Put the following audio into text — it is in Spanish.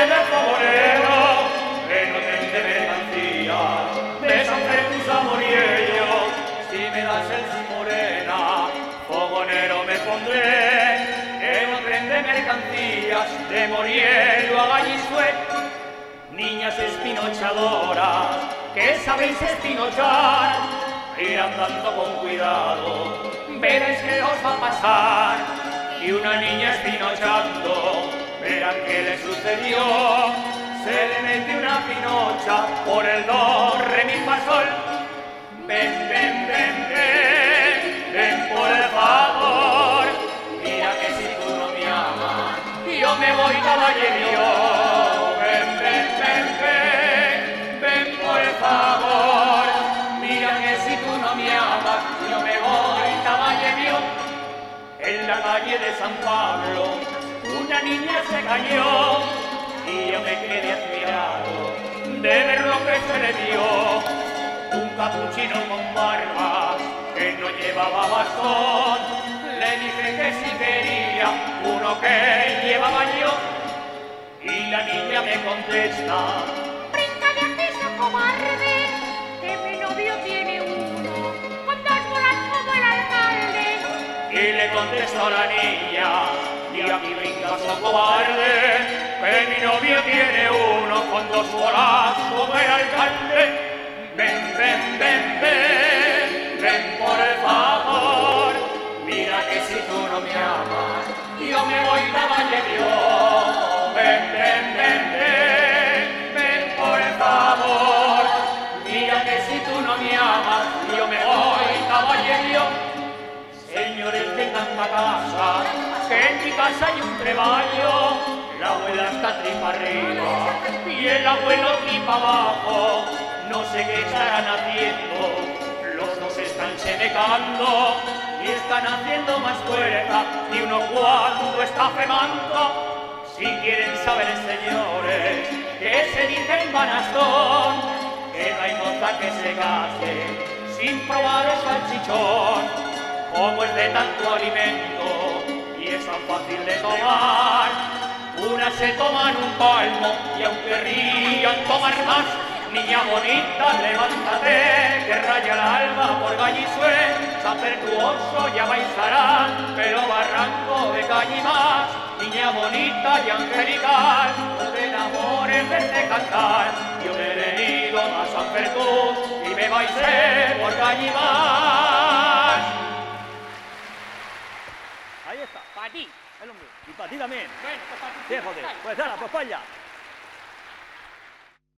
del fogonero, que no vende mercancía, de San Jesús a Moriello, si me das el sí morena, fogonero me pondré, que no vende mercancías, de Moriello a Gallisuet. Niñas espinochadoras, que sabéis espinochar, ir andando con cuidado, veréis que os va a pasar. Y una niña espinochando, verán qué le sucedió, se le mete una pinocha por el do, re, mi, fa, sol. Ven, ven, ven, ven, ven por el favor, mira que si tú no me amas, yo me voy caballerío. En la calle de San Pablo, una niña se cayó y yo me quedé admirado de ver lo que se le dio. Un capuchino con barba que no llevaba bastón, le dije que si quería uno que llevaba yo. Y la niña me contesta: brinca de aquí, esa cobarde, que mi novio tiene uno, con dos bolas como el alcalde. Y le contestó la niña: y aquí brincas, oh cobarde, que mi novio tiene uno con dos bolas como el alcalde. Ven, ven, ven, ven, ven por el favor, mira que si tú no me amas, yo me voy caballerío. Ven, ven, ven, ven, ven por el favor, mira que si tú no me amas, yo me voy caballerío. Señores, vengan a casa, que en mi casa hay un treballo, la abuela está tripa arriba y el abuelo tripa abajo. No sé qué estarán haciendo, los dos están semecando y están haciendo más fuerza y uno cuando está fremando. Si quieren saber, señores, que se dice en Banastón, que no hay moza que se case sin probar el salchichón. Como es de tanto alimento y es tan fácil de tomar, unas se toman un palmo y aunque querrían tomar más. Niña bonita, levántate, que raya el alba por Gallisuet, San Pertuoso ya bailarán, pero barranco de Gallimás. Niña bonita y angelical, no te enamores de cantar, yo me he venido a San Pertús y me bailé por Gallimás. Ahí está. Para ti. El hombre. Y para ti también. Bueno, pues para ti. Sí, joder. Pues nada, pues para allá.